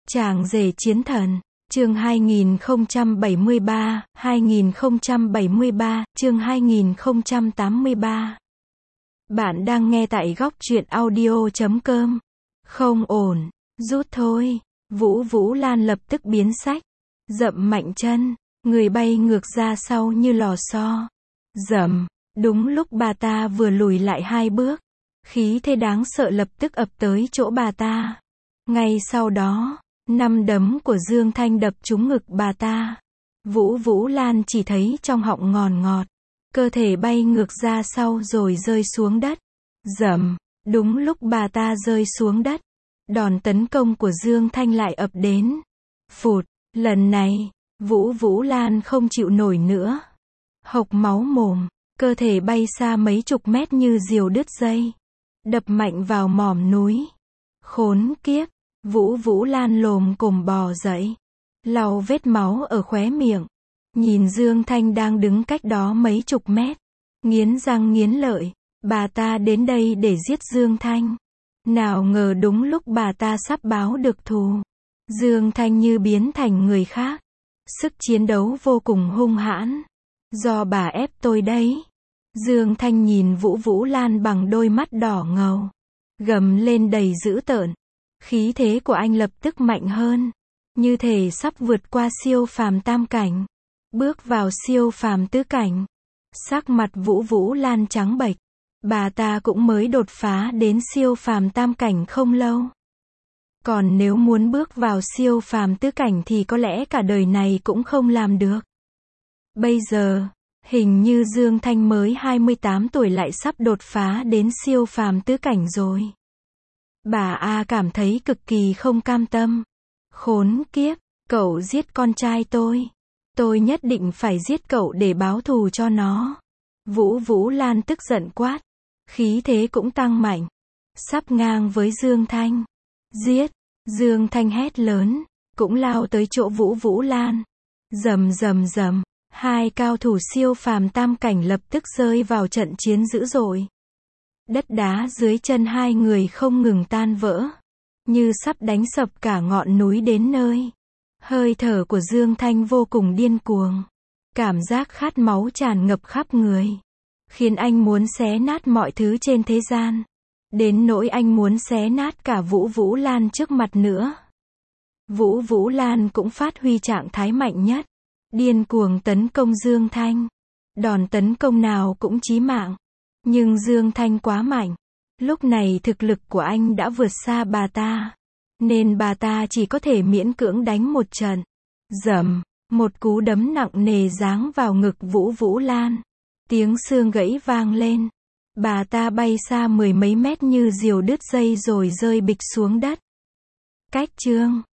Chàng rể chiến thần, chương 2073, chương 2083. Bạn đang nghe tại góc truyện audio.com. Không ổn, rút thôi. Vũ Lan lập tức biến sắc, dậm mạnh chân, người bay ngược ra sau như lò xo. Dầm, đúng lúc bà ta vừa lùi lại 2 bước, khí thế đáng sợ lập tức ập tới chỗ bà ta. Ngay sau đó, 5 đấm của Dương Thanh đập trúng ngực bà ta. Vũ Lan chỉ thấy trong họng ngọt, cơ thể bay ngược ra sau rồi rơi xuống đất. Dầm, đúng lúc bà ta rơi xuống đất, đòn tấn công của Dương Thanh lại ập đến. Phụt, lần này, Vũ Lan không chịu nổi nữa. Hộc máu mồm, cơ thể bay xa mấy chục mét như diều đứt dây, đập mạnh vào mỏm núi. Khốn kiếp, Vũ Lan lồm cồm bò dậy, lau vết máu ở khóe miệng, nhìn Dương Thanh đang đứng cách đó mấy chục mét, nghiến răng nghiến lợi, bà ta đến đây để giết Dương Thanh. Nào ngờ đúng lúc bà ta sắp báo được thù, Dương Thanh như biến thành người khác, sức chiến đấu vô cùng hung hãn. Do bà ép tôi đấy. Dương Thanh nhìn Vũ Lan bằng đôi mắt đỏ ngầu, gầm lên đầy dữ tợn. Khí thế của anh lập tức mạnh hơn, như thể sắp vượt qua siêu phàm tam cảnh, bước vào siêu phàm tứ cảnh. Sắc mặt Vũ Lan trắng bệch, bà ta cũng mới đột phá đến siêu phàm tam cảnh không lâu. Còn nếu muốn bước vào siêu phàm tứ cảnh thì có lẽ cả đời này cũng không làm được. Bây giờ, hình như Dương Thanh mới 28 tuổi lại sắp đột phá đến siêu phàm tứ cảnh rồi. Bà A cảm thấy cực kỳ không cam tâm. Khốn kiếp, cậu giết con trai tôi nhất định phải giết cậu để báo thù cho nó. Vũ Lan tức giận quát, khí thế cũng tăng mạnh, sắp ngang với Dương Thanh. Giết, Dương Thanh hét lớn, cũng lao tới chỗ Vũ Lan. Rầm, hai cao thủ siêu phàm tam cảnh lập tức rơi vào trận chiến dữ dội. Đất đá dưới chân hai người không ngừng tan vỡ, như sắp đánh sập cả ngọn núi đến nơi. Hơi thở của Dương Thanh vô cùng điên cuồng, cảm giác khát máu tràn ngập khắp người, khiến anh muốn xé nát mọi thứ trên thế gian, đến nỗi anh muốn xé nát cả Vũ Lan trước mặt nữa. Vũ Lan cũng phát huy trạng thái mạnh nhất, điên cuồng tấn công Dương Thanh. Đòn tấn công nào cũng chí mạng, nhưng Dương Thanh quá mạnh. Lúc này thực lực của anh đã vượt xa bà ta, nên bà ta chỉ có thể miễn cưỡng đánh một trận. Dầm, một cú đấm nặng nề giáng vào ngực Vũ Lan. Tiếng xương gãy vang lên. Bà ta bay xa 10 mấy mét như diều đứt dây rồi rơi bịch xuống đất. Cách chương